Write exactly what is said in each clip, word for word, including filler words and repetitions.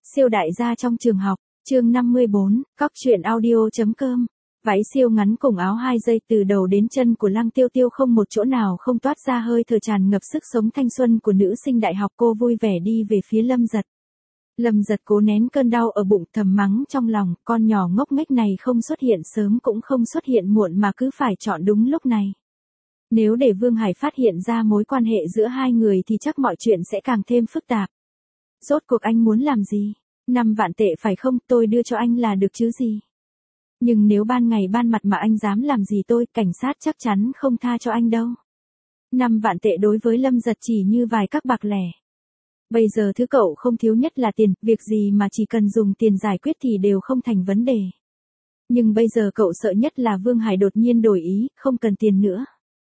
Siêu đại gia trong trường học, chương năm mươi bốn, cóc truyện audio.com. Váy siêu ngắn cùng áo hai dây từ đầu đến chân của Lăng Tiêu Tiêu không một chỗ nào không toát ra hơi thở tràn ngập sức sống thanh xuân của nữ sinh đại học. Cô vui vẻ đi về phía Lâm Giật. Lâm Giật cố nén cơn đau ở bụng, thầm mắng trong lòng, con nhỏ ngốc nghếch này không xuất hiện sớm cũng không xuất hiện muộn mà cứ phải chọn đúng lúc này. Nếu để Vương Hải phát hiện ra mối quan hệ giữa hai người thì chắc mọi chuyện sẽ càng thêm phức tạp. Rốt cuộc anh muốn làm gì? Năm vạn tệ phải không? Tôi đưa cho anh là được chứ gì? Nhưng nếu ban ngày ban mặt mà anh dám làm gì tôi, cảnh sát chắc chắn không tha cho anh đâu. Năm vạn tệ đối với Lâm Giật chỉ như vài các bạc lẻ. Bây giờ thứ cậu không thiếu nhất là tiền, việc gì mà chỉ cần dùng tiền giải quyết thì đều không thành vấn đề. Nhưng bây giờ cậu sợ nhất là Vương Hải đột nhiên đổi ý, không cần tiền nữa.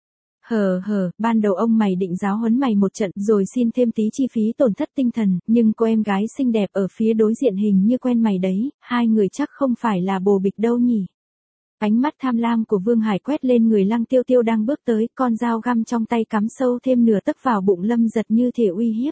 Hờ hờ, ban đầu ông mày định giáo huấn mày một trận rồi xin thêm tí chi phí tổn thất tinh thần, nhưng cô em gái xinh đẹp ở phía đối diện hình như quen mày đấy, hai người chắc không phải là bồ bịch đâu nhỉ. Ánh mắt tham lam của Vương Hải quét lên người Lăng Tiêu Tiêu đang bước tới, con dao găm trong tay cắm sâu thêm nửa tấc vào bụng Lâm Giật như thể uy hiếp.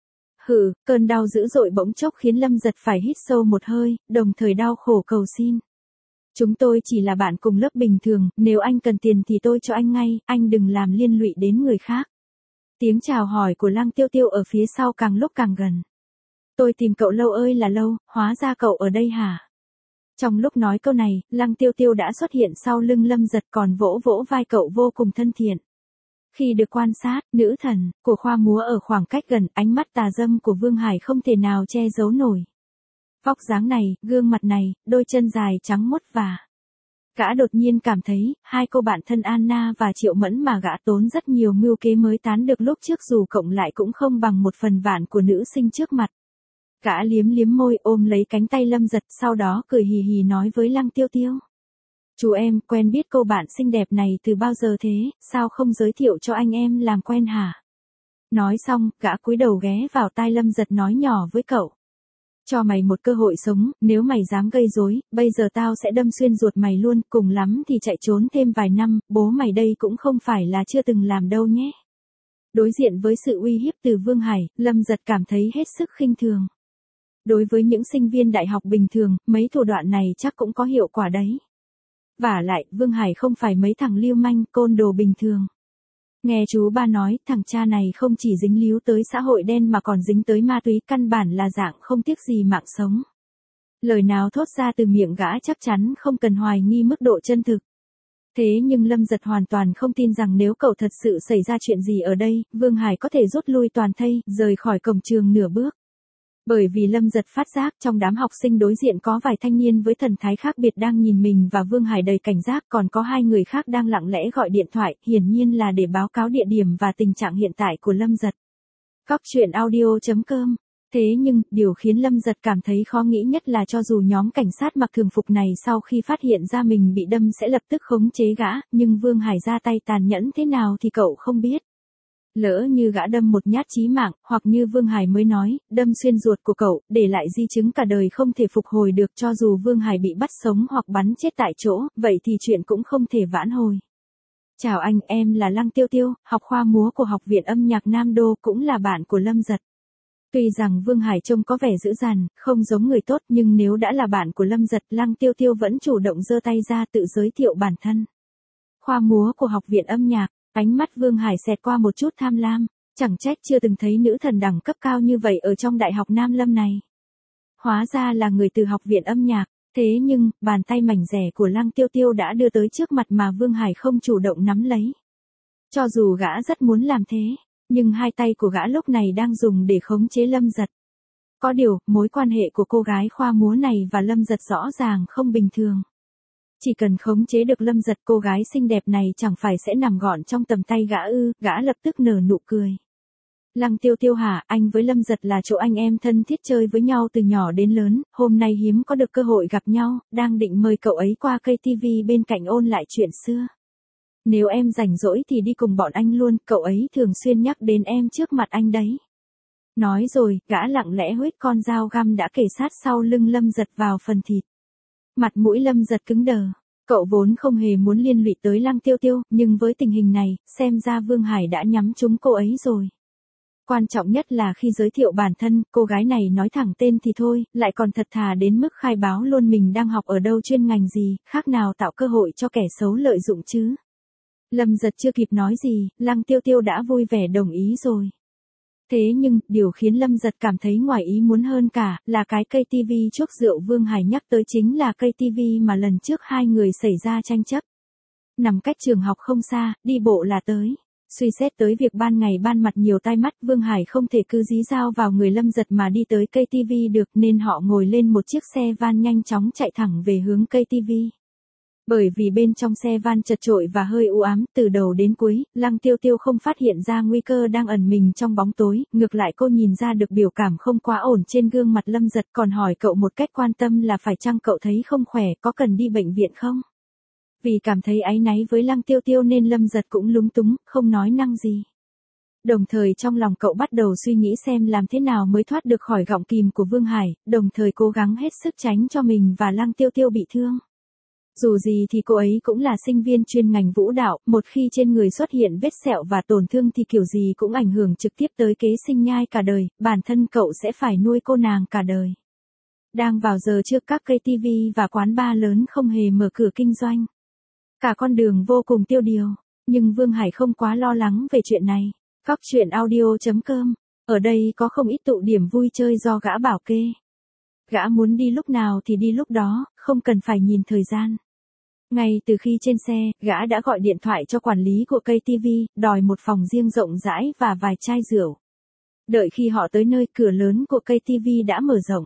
Hừ, cơn đau dữ dội bỗng chốc khiến Lâm Giật phải hít sâu một hơi, đồng thời đau khổ cầu xin. Chúng tôi chỉ là bạn cùng lớp bình thường, nếu anh cần tiền thì tôi cho anh ngay, anh đừng làm liên lụy đến người khác. Tiếng chào hỏi của Lăng Tiêu Tiêu ở phía sau càng lúc càng gần. Tôi tìm cậu lâu ơi là lâu, hóa ra cậu ở đây hả? Trong lúc nói câu này, Lăng Tiêu Tiêu đã xuất hiện sau lưng Lâm Giật còn vỗ vỗ vai cậu vô cùng thân thiện. Khi được quan sát, nữ thần của khoa múa ở khoảng cách gần, ánh mắt tà dâm của Vương Hải không thể nào che giấu nổi. Vóc dáng này, gương mặt này, đôi chân dài trắng muốt và gã đột nhiên cảm thấy, hai cô bạn thân Anna và Triệu Mẫn mà gã tốn rất nhiều mưu kế mới tán được lúc trước dù cộng lại cũng không bằng một phần vạn của nữ sinh trước mặt. Gã liếm liếm môi ôm lấy cánh tay Lâm Giật, sau đó cười hì hì nói với Lăng Tiêu Tiêu. Chú em, quen biết cô bạn xinh đẹp này từ bao giờ thế, sao không giới thiệu cho anh em làm quen hả? Nói xong, gã cúi đầu ghé vào tai Lâm Giật nói nhỏ với cậu. Cho mày một cơ hội sống, nếu mày dám gây rối, bây giờ tao sẽ đâm xuyên ruột mày luôn, cùng lắm thì chạy trốn thêm vài năm, bố mày đây cũng không phải là chưa từng làm đâu nhé. Đối diện với sự uy hiếp từ Vương Hải, Lâm Giật cảm thấy hết sức khinh thường. Đối với những sinh viên đại học bình thường, mấy thủ đoạn này chắc cũng có hiệu quả đấy. Vả lại, Vương Hải không phải mấy thằng lưu manh, côn đồ bình thường. Nghe chú ba nói, thằng cha này không chỉ dính líu tới xã hội đen mà còn dính tới ma túy, căn bản là dạng không tiếc gì mạng sống. Lời nào thốt ra từ miệng gã chắc chắn không cần hoài nghi mức độ chân thực. Thế nhưng Lâm Giật hoàn toàn không tin rằng nếu cậu thật sự xảy ra chuyện gì ở đây, Vương Hải có thể rút lui toàn thây, rời khỏi cổng trường nửa bước. Bởi vì Lâm Giật phát giác trong đám học sinh đối diện có vài thanh niên với thần thái khác biệt đang nhìn mình và Vương Hải đầy cảnh giác, còn có hai người khác đang lặng lẽ gọi điện thoại, hiển nhiên là để báo cáo địa điểm và tình trạng hiện tại của Lâm Giật. Cóc truyện audio.com. Thế nhưng, điều khiến Lâm Giật cảm thấy khó nghĩ nhất là cho dù nhóm cảnh sát mặc thường phục này sau khi phát hiện ra mình bị đâm sẽ lập tức khống chế gã, nhưng Vương Hải ra tay tàn nhẫn thế nào thì cậu không biết. Lỡ như gã đâm một nhát chí mạng, hoặc như Vương Hải mới nói, đâm xuyên ruột của cậu, để lại di chứng cả đời không thể phục hồi được, cho dù Vương Hải bị bắt sống hoặc bắn chết tại chỗ, vậy thì chuyện cũng không thể vãn hồi. Chào anh, em là Lăng Tiêu Tiêu, học khoa múa của Học viện Âm nhạc Nam Đô, cũng là bạn của Lâm Giật. Tuy rằng Vương Hải trông có vẻ dữ dằn, không giống người tốt, nhưng nếu đã là bạn của Lâm Giật, Lăng Tiêu Tiêu vẫn chủ động giơ tay ra tự giới thiệu bản thân. Khoa múa của Học viện Âm nhạc. Ánh mắt Vương Hải xẹt qua một chút tham lam, chẳng trách chưa từng thấy nữ thần đẳng cấp cao như vậy ở trong Đại học Nam Lâm này. Hóa ra là người từ Học viện Âm nhạc, thế nhưng, bàn tay mảnh dẻ của Lăng Tiêu Tiêu đã đưa tới trước mặt mà Vương Hải không chủ động nắm lấy. Cho dù gã rất muốn làm thế, nhưng hai tay của gã lúc này đang dùng để khống chế Lâm Giật. Có điều, mối quan hệ của cô gái khoa múa này và Lâm Giật rõ ràng không bình thường. Chỉ cần khống chế được Lâm Giật, cô gái xinh đẹp này chẳng phải sẽ nằm gọn trong tầm tay gã ư? Gã lập tức nở nụ cười. Lăng Tiêu Tiêu hả, anh với Lâm Giật là chỗ anh em thân thiết chơi với nhau từ nhỏ đến lớn, hôm nay hiếm có được cơ hội gặp nhau, đang định mời cậu ấy qua cây tivi bên cạnh ôn lại chuyện xưa. Nếu em rảnh rỗi thì đi cùng bọn anh luôn, cậu ấy thường xuyên nhắc đến em trước mặt anh đấy. Nói rồi, gã lặng lẽ huých con dao găm đã kề sát sau lưng Lâm Giật vào phần thịt. Mặt mũi Lâm Giật cứng đờ, cậu vốn không hề muốn liên lụy tới Lăng Tiêu Tiêu, nhưng với tình hình này, xem ra Vương Hải đã nhắm trúng cô ấy rồi. Quan trọng nhất là khi giới thiệu bản thân, cô gái này nói thẳng tên thì thôi, lại còn thật thà đến mức khai báo luôn mình đang học ở đâu chuyên ngành gì, khác nào tạo cơ hội cho kẻ xấu lợi dụng chứ. Lâm Giật chưa kịp nói gì, Lăng Tiêu Tiêu đã vui vẻ đồng ý rồi. Thế nhưng, điều khiến Lâm Giật cảm thấy ngoài ý muốn hơn cả, là cái cây tivi chuốc rượu Vương Hải nhắc tới chính là cây tivi mà lần trước hai người xảy ra tranh chấp. Nằm cách trường học không xa, đi bộ là tới. Suy xét tới việc ban ngày ban mặt nhiều tai mắt, Vương Hải không thể cứ dí dao vào người Lâm Giật mà đi tới cây tivi được, nên họ ngồi lên một chiếc xe van nhanh chóng chạy thẳng về hướng cây tivi. Bởi vì bên trong xe van chật chội và hơi u ám, từ đầu đến cuối, Lăng Tiêu Tiêu không phát hiện ra nguy cơ đang ẩn mình trong bóng tối, ngược lại cô nhìn ra được biểu cảm không quá ổn trên gương mặt Lâm Giật, còn hỏi cậu một cách quan tâm là phải chăng cậu thấy không khỏe, có cần đi bệnh viện không? Vì cảm thấy áy náy với Lăng Tiêu Tiêu nên Lâm Giật cũng lúng túng, không nói năng gì. Đồng thời trong lòng cậu bắt đầu suy nghĩ xem làm thế nào mới thoát được khỏi gọng kìm của Vương Hải, đồng thời cố gắng hết sức tránh cho mình và Lăng Tiêu Tiêu bị thương. Dù gì thì cô ấy cũng là sinh viên chuyên ngành vũ đạo, một khi trên người xuất hiện vết sẹo và tổn thương thì kiểu gì cũng ảnh hưởng trực tiếp tới kế sinh nhai cả đời, bản thân cậu sẽ phải nuôi cô nàng cả đời. Đang vào giờ trước, các cây tivi và quán bar lớn không hề mở cửa kinh doanh. Cả con đường vô cùng tiêu điều, nhưng Vương Hải không quá lo lắng về chuyện này. Góc truyện audio chấm com, ở đây có không ít tụ điểm vui chơi do gã bảo kê. Gã muốn đi lúc nào thì đi lúc đó, không cần phải nhìn thời gian. Ngay từ khi trên xe, gã đã gọi điện thoại cho quản lý của cây tivi, đòi một phòng riêng rộng rãi và vài chai rượu. Đợi khi họ tới nơi, cửa lớn của cây tivi đã mở rộng.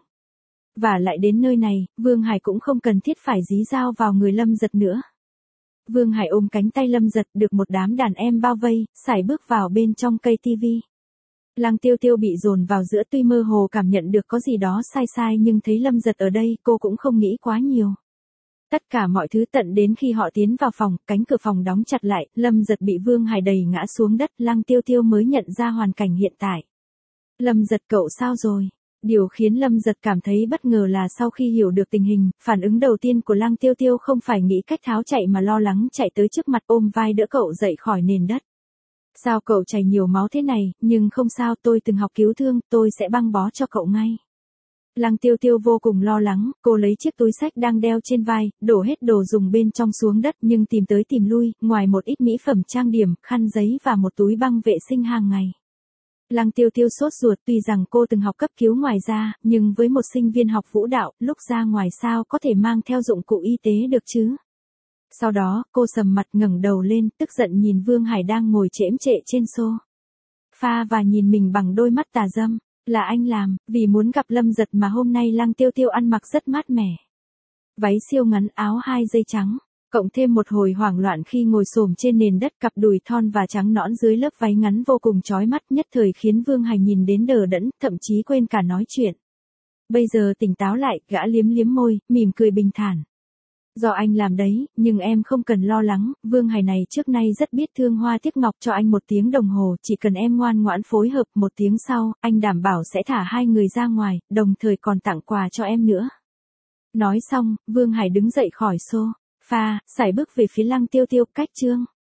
Và lại đến nơi này, Vương Hải cũng không cần thiết phải dí dao vào người Lâm Giật nữa. Vương Hải ôm cánh tay Lâm Giật, được một đám đàn em bao vây, sải bước vào bên trong cây tivi. Lăng Tiêu Tiêu bị dồn vào giữa, tuy mơ hồ cảm nhận được có gì đó sai sai nhưng thấy Lâm Giật ở đây, cô cũng không nghĩ quá nhiều. Tất cả mọi thứ tận đến khi họ tiến vào phòng, cánh cửa phòng đóng chặt lại, Lâm Giật bị Vương Hải đẩy ngã xuống đất, Lăng Tiêu Tiêu mới nhận ra hoàn cảnh hiện tại. Lâm Giật, cậu sao rồi? Điều khiến Lâm Giật cảm thấy bất ngờ là sau khi hiểu được tình hình, phản ứng đầu tiên của Lăng Tiêu Tiêu không phải nghĩ cách tháo chạy mà lo lắng chạy tới trước mặt ôm vai đỡ cậu dậy khỏi nền đất. Sao cậu chảy nhiều máu thế này, nhưng không sao, tôi từng học cứu thương, tôi sẽ băng bó cho cậu ngay. Lăng Tiêu Tiêu vô cùng lo lắng, cô lấy chiếc túi xách đang đeo trên vai, đổ hết đồ dùng bên trong xuống đất nhưng tìm tới tìm lui, ngoài một ít mỹ phẩm trang điểm, khăn giấy và một túi băng vệ sinh hàng ngày. Lăng Tiêu Tiêu sốt ruột, tuy rằng cô từng học cấp cứu ngoài ra, nhưng với một sinh viên học vũ đạo, lúc ra ngoài sao có thể mang theo dụng cụ y tế được chứ? Sau đó, cô sầm mặt ngẩng đầu lên, tức giận nhìn Vương Hải đang ngồi chễm chệ trên sofa và nhìn mình bằng đôi mắt tà dâm. Là anh làm, vì muốn gặp Lâm Giật mà hôm nay Lăng Tiêu Tiêu ăn mặc rất mát mẻ. Váy siêu ngắn, áo hai dây trắng, cộng thêm một hồi hoảng loạn khi ngồi xổm trên nền đất, cặp đùi thon và trắng nõn dưới lớp váy ngắn vô cùng chói mắt, nhất thời khiến Vương Hải nhìn đến đờ đẫn, thậm chí quên cả nói chuyện. Bây giờ tỉnh táo lại, gã liếm liếm môi, mỉm cười bình thản. Do anh làm đấy, nhưng em không cần lo lắng, Vương Hải này trước nay rất biết thương hoa tiếc ngọc, cho anh một tiếng đồng hồ, chỉ cần em ngoan ngoãn phối hợp, một tiếng sau, anh đảm bảo sẽ thả hai người ra ngoài, đồng thời còn tặng quà cho em nữa. Nói xong, Vương Hải đứng dậy khỏi sofa, sải bước về phía Lăng Tiêu Tiêu, cách chương.